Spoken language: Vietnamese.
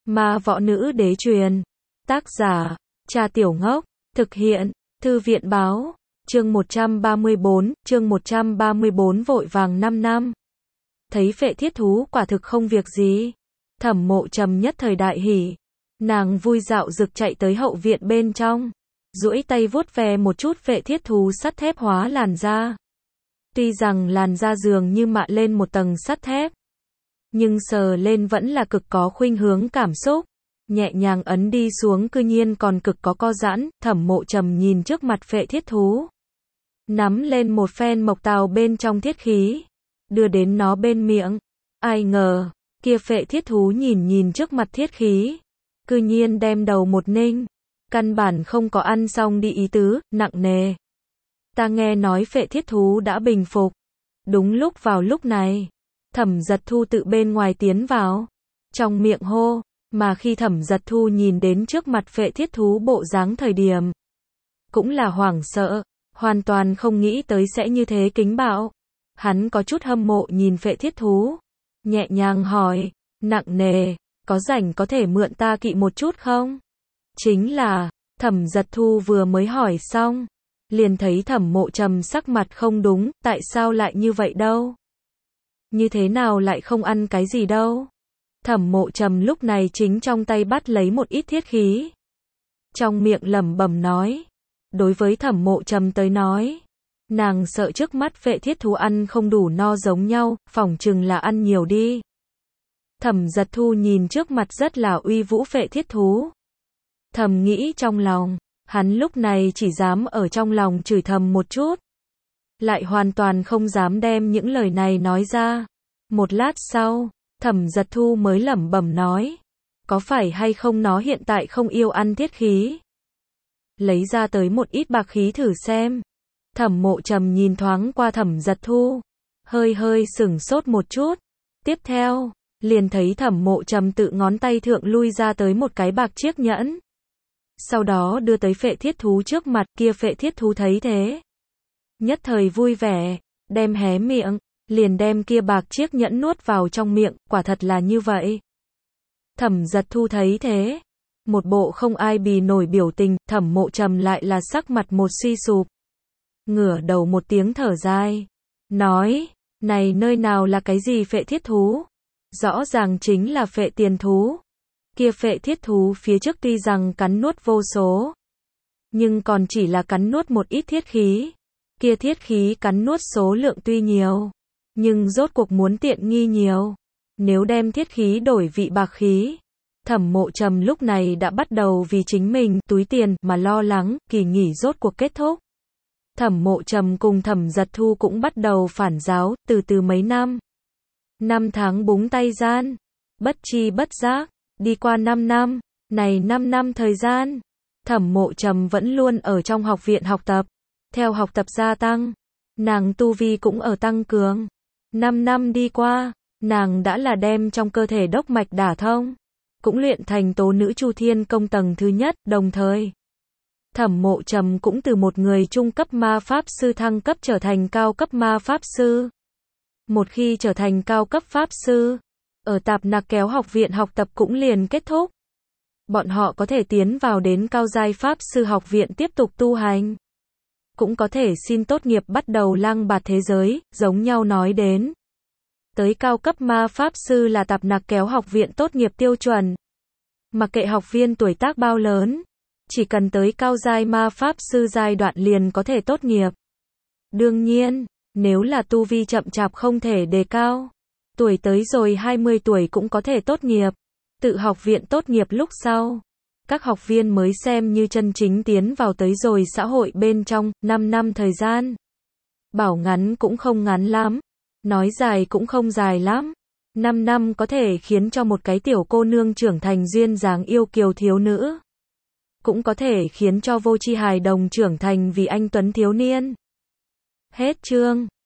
Ma võ nữ đế truyền. Tác giả, Cha Tiểu Ngốc. Thực hiện, Thư viện báo. Chương 134 vội vàng 5 năm. Thấy phệ thiết thú quả thực không việc gì. Thẩm Mộ Trầm nhất thời đại hỉ. Nàng vui dạo dực chạy tới hậu viện bên trong. Duỗi tay vuốt ve một chút phệ thiết thú sắt thép hóa làn da. Tuy rằng làn da dường như mạ lên một tầng sắt thép, nhưng sờ lên vẫn là cực có khuynh hướng cảm xúc. Nhẹ nhàng ấn đi xuống cư nhiên còn cực có co giãn. Thẩm Mộ Trầm nhìn trước mặt phệ thiết thú, nắm lên một phen mộc tàu bên trong thiết khí, đưa đến nó bên miệng. Ai ngờ, kia phệ thiết thú nhìn trước mặt thiết khí, cư nhiên đem đầu một ninh, căn bản không có ăn xong đi ý tứ, nặng nề. Ta nghe nói phệ thiết thú đã bình phục. Đúng vào lúc này, Thẩm Giật Thu tự bên ngoài tiến vào, trong miệng hô, mà khi Thẩm Giật Thu nhìn đến trước mặt phệ thiết thú bộ dáng thời điểm, cũng là hoảng sợ, hoàn toàn không nghĩ tới sẽ như thế kính bạo. Hắn có chút hâm mộ nhìn phệ thiết thú, nhẹ nhàng hỏi, nặng nề, có rảnh có thể mượn ta kỵ một chút không? Chính là, Thẩm Giật Thu vừa mới hỏi xong, liền thấy Thẩm Mộ Trầm sắc mặt không đúng, tại sao lại như vậy đâu? Như thế nào lại không ăn cái gì đâu? Thẩm Mộ Trầm lúc này chính trong tay bắt lấy một ít thiết khí, trong miệng lẩm bẩm nói. Đối với Thẩm Mộ Trầm tới nói, nàng sợ trước mắt phệ thiết thú ăn không đủ no giống nhau, phỏng chừng là ăn nhiều đi. Thẩm Giật Thu nhìn trước mặt rất là uy vũ phệ thiết thú, thầm nghĩ trong lòng, hắn lúc này chỉ dám ở trong lòng chửi thầm một chút, lại hoàn toàn không dám đem những lời này nói ra. Một lát sau, Thẩm Giật Thu mới lẩm bẩm nói, có phải hay không nó hiện tại không yêu ăn thiết khí? Lấy ra tới một ít bạc khí thử xem. Thẩm Mộ Trầm nhìn thoáng qua Thẩm Giật Thu, hơi sửng sốt một chút. Tiếp theo, liền thấy Thẩm Mộ Trầm tự ngón tay thượng lui ra tới một cái bạc chiếc nhẫn. Sau đó đưa tới phệ thiết thú trước mặt, kia phệ thiết thú thấy thế, nhất thời vui vẻ, đem hé miệng, liền đem kia bạc chiếc nhẫn nuốt vào trong miệng, quả thật là như vậy. Thẩm Giật Thu thấy thế, một bộ không ai bì nổi biểu tình. Thẩm Mộ Trầm lại là sắc mặt một suy sụp, ngửa đầu một tiếng thở dài, nói, này nơi nào là cái gì phệ thiết thú, rõ ràng chính là phệ tiền thú. Kia phệ thiết thú phía trước tuy rằng cắn nuốt vô số, nhưng còn chỉ là cắn nuốt một ít thiết khí. Kia thiết khí cắn nuốt số lượng tuy nhiều, nhưng rốt cuộc muốn tiện nghi nhiều. Nếu đem thiết khí đổi vị bạc khí, Thẩm Mộ Trầm lúc này đã bắt đầu vì chính mình túi tiền mà lo lắng. Kỳ nghỉ rốt cuộc kết thúc, Thẩm Mộ Trầm cùng Thẩm Giật Thu cũng bắt đầu phản giáo. Từ mấy năm tháng búng tay gian, bất chi bất giác đi qua 5 năm. Này 5 năm thời gian, Thẩm Mộ Trầm vẫn luôn ở trong học viện học tập. Theo học tập gia tăng, nàng tu vi cũng ở tăng cường. 5 năm đi qua, nàng đã là đem trong cơ thể đốc mạch đả thông, cũng luyện thành tố nữ Chu Thiên công tầng thứ nhất. Đồng thời, Thẩm Mộ Trầm cũng từ một người trung cấp ma pháp sư thăng cấp trở thành cao cấp ma pháp sư. Một khi trở thành cao cấp pháp sư, ở Tạp Nặc Kéo học viện học tập cũng liền kết thúc. Bọn họ có thể tiến vào đến cao giai pháp sư học viện tiếp tục tu hành, cũng có thể xin tốt nghiệp bắt đầu lang bạt thế giới. Giống nhau nói đến, tới cao cấp ma pháp sư là Tạp Nặc Kéo học viện tốt nghiệp tiêu chuẩn. Mặc kệ học viên tuổi tác bao lớn, chỉ cần tới cao giai ma pháp sư giai đoạn liền có thể tốt nghiệp. Đương nhiên, nếu là tu vi chậm chạp không thể đề cao, tuổi tới rồi 20 tuổi cũng có thể tốt nghiệp. Tự học viện tốt nghiệp lúc sau, các học viên mới xem như chân chính tiến vào tới rồi xã hội bên trong. 5 năm thời gian, bảo ngắn cũng không ngắn lắm, nói dài cũng không dài lắm. 5 năm có thể khiến cho một cái tiểu cô nương trưởng thành duyên dáng yêu kiều thiếu nữ, cũng có thể khiến cho vô tri hài đồng trưởng thành vì anh tuấn thiếu niên. Hết chương.